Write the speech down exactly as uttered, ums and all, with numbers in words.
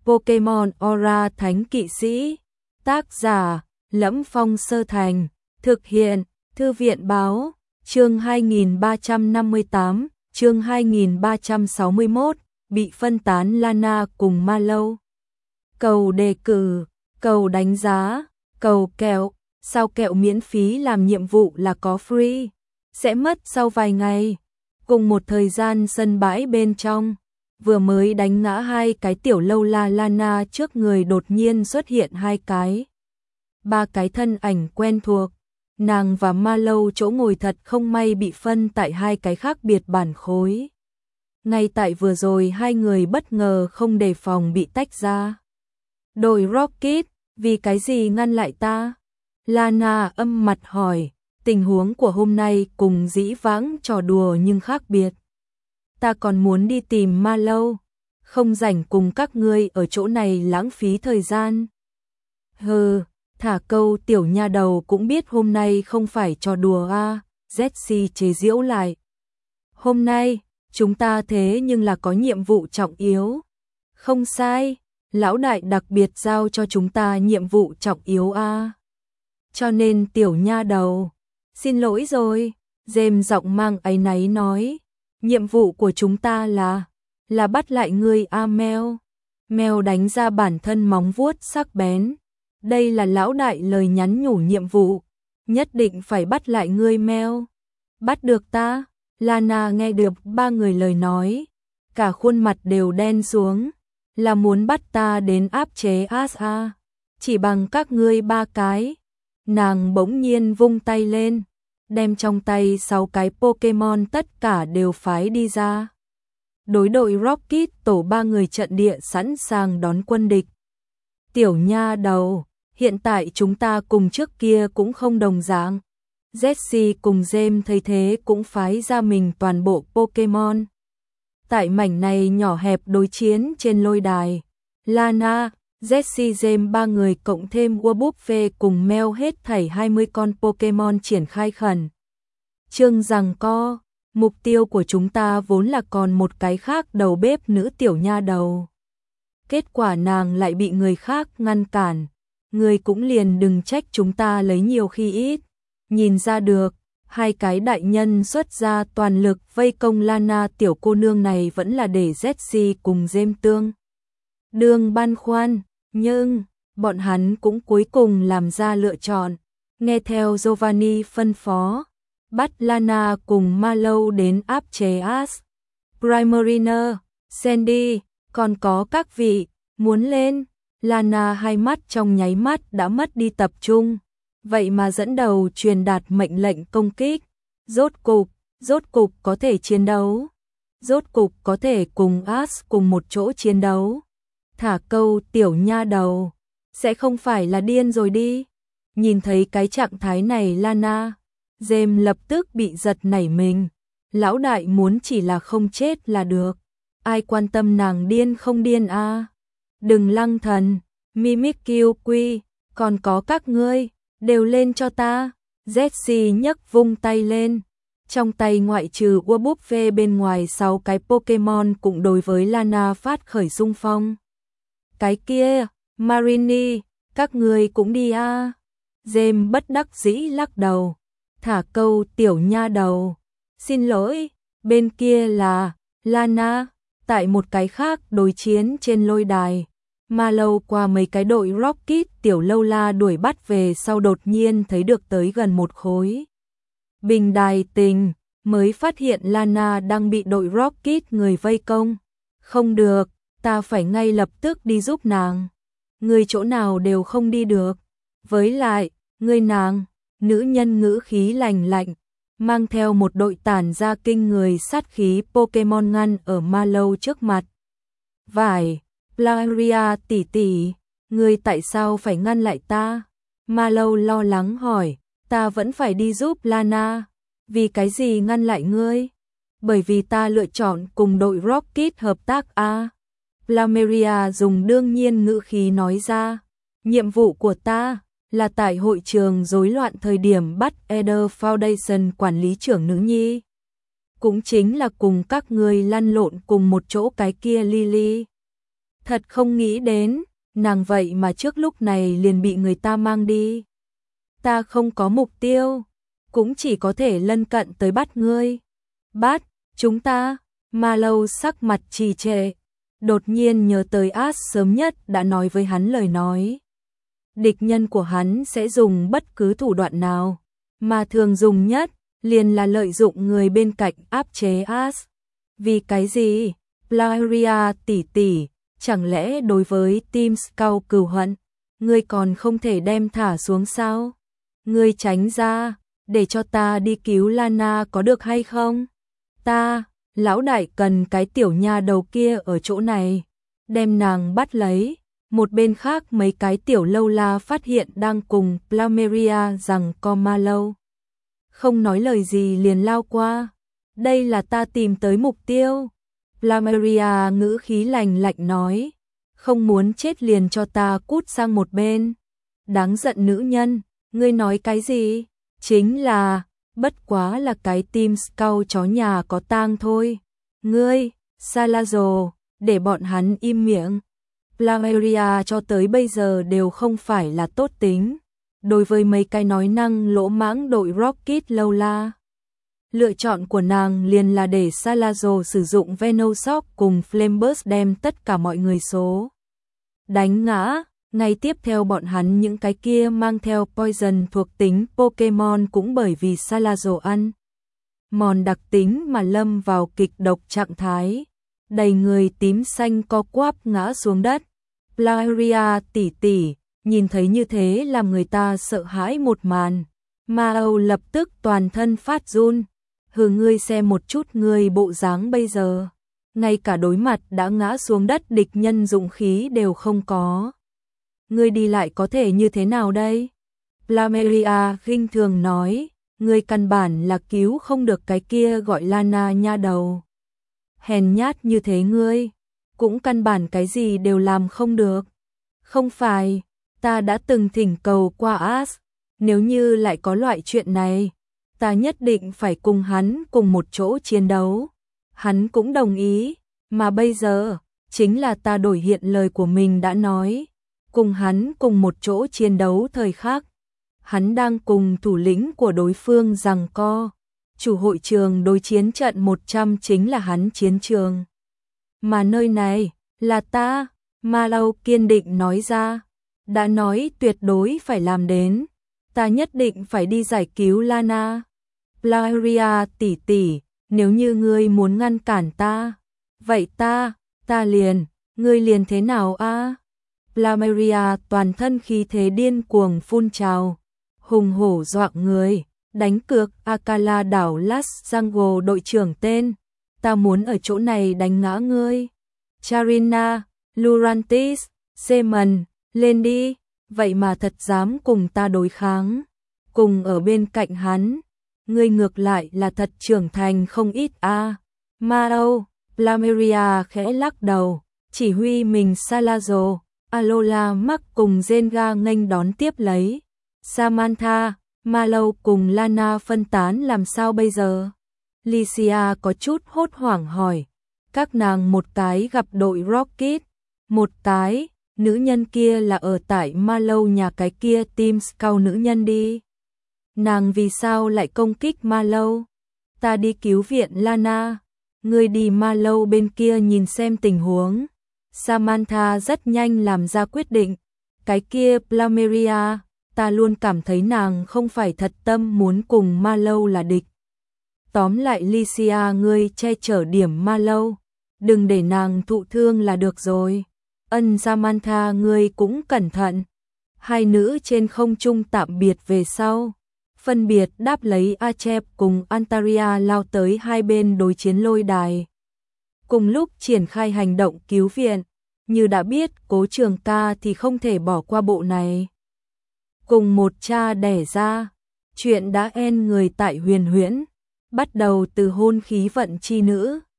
Pokemon Aura Thánh Kỵ Sĩ. Tác giả: Lẫm Phong Sơ Thành. Thực hiện: Thư viện báo. Chương hai nghìn ba trăm năm mươi tám, chương hai nghìn ba trăm sáu mươi mốt, bị phân tán Lana cùng Mallow. Cầu đề cử, cầu đánh giá, cầu kẹo, sao kẹo miễn phí làm nhiệm vụ là có free, sẽ mất sau vài ngày. Cùng một thời gian sân bãi bên trong, vừa mới đánh ngã hai cái tiểu lâu la Lana trước người đột nhiên xuất hiện hai cái. Ba cái thân ảnh quen thuộc, nàng và Mallow chỗ ngồi thật không may bị phân tại hai cái khác biệt bản khối. Ngay tại vừa rồi hai người bất ngờ không đề phòng bị tách ra. Đội Rocket, vì cái gì ngăn lại ta? Lana âm mặt hỏi, tình huống của hôm nay cùng dĩ vãng trò đùa nhưng khác biệt. Ta còn muốn đi tìm Mallow, không rảnh cùng các ngươi ở chỗ này lãng phí thời gian. Hừ, thả câu tiểu nha đầu cũng biết hôm nay không phải trò đùa a, Jessie chế giễu lại. Hôm nay, chúng ta thế nhưng là có nhiệm vụ trọng yếu. Không sai, lão đại đặc biệt giao cho chúng ta nhiệm vụ trọng yếu a. Cho nên tiểu nha đầu, xin lỗi rồi, James giọng mang áy náy nói, nhiệm vụ của chúng ta là là bắt lại ngươi a Mel. Mel đánh ra bản thân móng vuốt sắc bén. Đây là lão đại lời nhắn nhủ nhiệm vụ, nhất định phải bắt lại ngươi Mel. Bắt được ta? Lana nghe được ba người lời nói, cả khuôn mặt đều đen xuống, là muốn bắt ta đến áp chế Asa, chỉ bằng các ngươi ba cái. Nàng bỗng nhiên vung tay lên, đem trong tay sáu cái Pokemon tất cả đều phái đi ra. Đối đội Rocket tổ ba người trận địa sẵn sàng đón quân địch. Tiểu nha đầu, hiện tại chúng ta cùng trước kia cũng không đồng dạng. Jessie cùng James thấy thế cũng phái ra mình toàn bộ Pokemon. Tại mảnh này nhỏ hẹp đối chiến trên lôi đài, Lana, Jessie, James ba người cộng thêm Wurbuffet cùng Mel hết thảy hai mươi con Pokemon triển khai khẩn. Chương rằng co, mục tiêu của chúng ta vốn là còn một cái khác đầu bếp nữ tiểu nha đầu. Kết quả nàng lại bị người khác ngăn cản, người cũng liền đừng trách chúng ta lấy nhiều khi ít. Nhìn ra được, hai cái đại nhân xuất ra toàn lực vây công Lana tiểu cô nương này vẫn là để Jessie cùng James tương đương băn khoăn, nhưng bọn hắn cũng cuối cùng làm ra lựa chọn, nghe theo Giovanni phân phó, bắt Lana cùng Mallow đến áp chế Ash, Primarina, Sandy, còn có các vị, muốn lên. Lana hai mắt trong nháy mắt đã mất đi tập trung, vậy mà dẫn đầu truyền đạt mệnh lệnh công kích. Rốt cục, rốt cục có thể chiến đấu. Rốt cục có thể cùng Ash cùng một chỗ chiến đấu. Thả câu tiểu nha đầu, sẽ không phải là điên rồi đi. Nhìn thấy cái trạng thái này Lana, James lập tức bị giật nảy mình. Lão đại muốn chỉ là không chết là được. Ai quan tâm nàng điên không điên a? À? Đừng lăng thần, Mimikyu Quy, còn có các ngươi, đều lên cho ta. Jessie nhấc vung tay lên. Trong tay ngoại trừ Wurbuffet bên ngoài sáu cái Pokemon cũng đối với Lana phát khởi xung phong. Cái kia, Marini, các ngươi cũng đi a. À? James bất đắc dĩ lắc đầu. Thả câu tiểu nha đầu. Xin lỗi, bên kia là Lana. Tại một cái khác đối chiến trên lôi đài, Mallow qua mấy cái đội Rocket tiểu lâu la đuổi bắt về sau đột nhiên thấy được tới gần một khối bình đài tình, mới phát hiện Lana đang bị đội Rocket người vây công. Không được, ta phải ngay lập tức đi giúp nàng. Người chỗ nào đều không đi được. Với lại, người nàng, nữ nhân ngữ khí lành lạnh, mang theo một đội tản ra kinh người sát khí Pokemon ngăn ở Mallow trước mặt. Vải, Plaria tỷ tỷ, ngươi tại sao phải ngăn lại ta? Mallow lo lắng hỏi, ta vẫn phải đi giúp Lana. Vì cái gì ngăn lại ngươi? Bởi vì ta lựa chọn cùng đội Rocket hợp tác a. À? Plameria dùng đương nhiên ngữ khí nói ra, nhiệm vụ của ta là tại hội trường rối loạn thời điểm bắt Eder Foundation quản lý trưởng nữ nhi. Cũng chính là cùng các ngươi lăn lộn cùng một chỗ cái kia Lily. Thật không nghĩ đến, nàng vậy mà trước lúc này liền bị người ta mang đi. Ta không có mục tiêu, cũng chỉ có thể lân cận tới bắt ngươi. Bắt, chúng ta, Marlowe sắc mặt trì trệ, đột nhiên nhớ tới Ash sớm nhất đã nói với hắn lời nói. Địch nhân của hắn sẽ dùng bất cứ thủ đoạn nào, mà thường dùng nhất, liền là lợi dụng người bên cạnh áp chế Ash. Vì cái gì? Valeria tỷ tỷ, chẳng lẽ đối với Team Scout cừu hận, ngươi còn không thể đem thả xuống sao? Ngươi tránh ra, để cho ta đi cứu Lana có được hay không? Ta, lão đại cần cái tiểu nha đầu kia ở chỗ này, đem nàng bắt lấy. Một bên khác mấy cái tiểu lâu la phát hiện đang cùng Plumeria rằng co Marlowe. Không nói lời gì liền lao qua. Đây là ta tìm tới mục tiêu. Plumeria ngữ khí lành lạnh nói. Không muốn chết liền cho ta cút sang một bên. Đáng giận nữ nhân, ngươi nói cái gì? Chính là, bất quá là cái Team Scout chó nhà có tang thôi. Ngươi, Salazzo, để bọn hắn im miệng. Plumeria cho tới bây giờ đều không phải là tốt tính. Đối với mấy cái nói năng lỗ mãng đội Rocket lâu la, lựa chọn của nàng liền là để Salazzo sử dụng Venoshock cùng Flameburst đem tất cả mọi người số đánh ngã. Ngay tiếp theo bọn hắn những cái kia mang theo poison thuộc tính Pokemon cũng bởi vì Salazzo ăn mòn đặc tính mà lâm vào kịch độc trạng thái, đầy người tím xanh co quắp ngã xuống đất. Plumeria tỷ tỷ, nhìn thấy như thế làm người ta sợ hãi một màn. Marlowe lập tức toàn thân phát run. Hừ, ngươi xem một chút ngươi bộ dáng bây giờ, ngay cả đối mặt đã ngã xuống đất địch nhân dũng khí đều không có. Ngươi đi lại có thể như thế nào đây? Plumeria khinh thường nói, ngươi căn bản là cứu không được cái kia gọi Lana nha đầu. Hèn nhát như thế ngươi, cũng căn bản cái gì đều làm không được. Không phải, ta đã từng thỉnh cầu qua Ash, nếu như lại có loại chuyện này, ta nhất định phải cùng hắn cùng một chỗ chiến đấu. Hắn cũng đồng ý, mà bây giờ, chính là ta đổi hiện lời của mình đã nói, cùng hắn cùng một chỗ chiến đấu thời khắc. Hắn đang cùng thủ lĩnh của đối phương giằng co. Chủ hội trường đối chiến trận một trăm chính là hắn chiến trường. Mà nơi này, là ta, Marlowe kiên định nói ra. Đã nói tuyệt đối phải làm đến. Ta nhất định phải đi giải cứu Lana. Plumeria tỷ tỷ, nếu như ngươi muốn ngăn cản ta, vậy ta, ta liền, ngươi liền thế nào a? Plumeria toàn thân khí thế điên cuồng phun trào, hùng hổ dọa người, đánh cược Akala đảo Las Jungle đội trưởng tên, ta muốn ở chỗ này đánh ngã ngươi. Charina, Lurantis, Seaman, lên đi, vậy mà thật dám cùng ta đối kháng, cùng ở bên cạnh hắn, ngươi ngược lại là thật trưởng thành không ít a. À. Marlowe, Plumeria khẽ lắc đầu, chỉ huy mình Salazzo, Alola Mark cùng Zenga nghênh đón tiếp lấy. Samantha, Marlowe cùng Lana phân tán làm sao bây giờ? Licia có chút hốt hoảng hỏi. Các nàng một cái gặp đội Rocket, một cái, nữ nhân kia là ở tại Marlowe nhà cái kia Team Scout nữ nhân đi. Nàng vì sao lại công kích Marlowe? Ta đi cứu viện Lana, ngươi đi Marlowe bên kia nhìn xem tình huống. Samantha rất nhanh làm ra quyết định. Cái kia Plumeria, ta luôn cảm thấy nàng không phải thật tâm muốn cùng Marlowe là địch. Tóm lại Licia, ngươi che chở điểm Marlowe, đừng để nàng thụ thương là được rồi. Ân Samantha, ngươi cũng cẩn thận. Hai nữ trên không trung tạm biệt về sau, phân biệt đáp lấy Achep cùng Antaria lao tới hai bên đối chiến lôi đài. Cùng lúc triển khai hành động cứu viện, như đã biết Cố Trường Ca thì không thể bỏ qua bộ này. Cùng một cha đẻ ra, chuyện đã en người tại Huyền Huyễn, bắt đầu từ hôn khí vận chi nữ.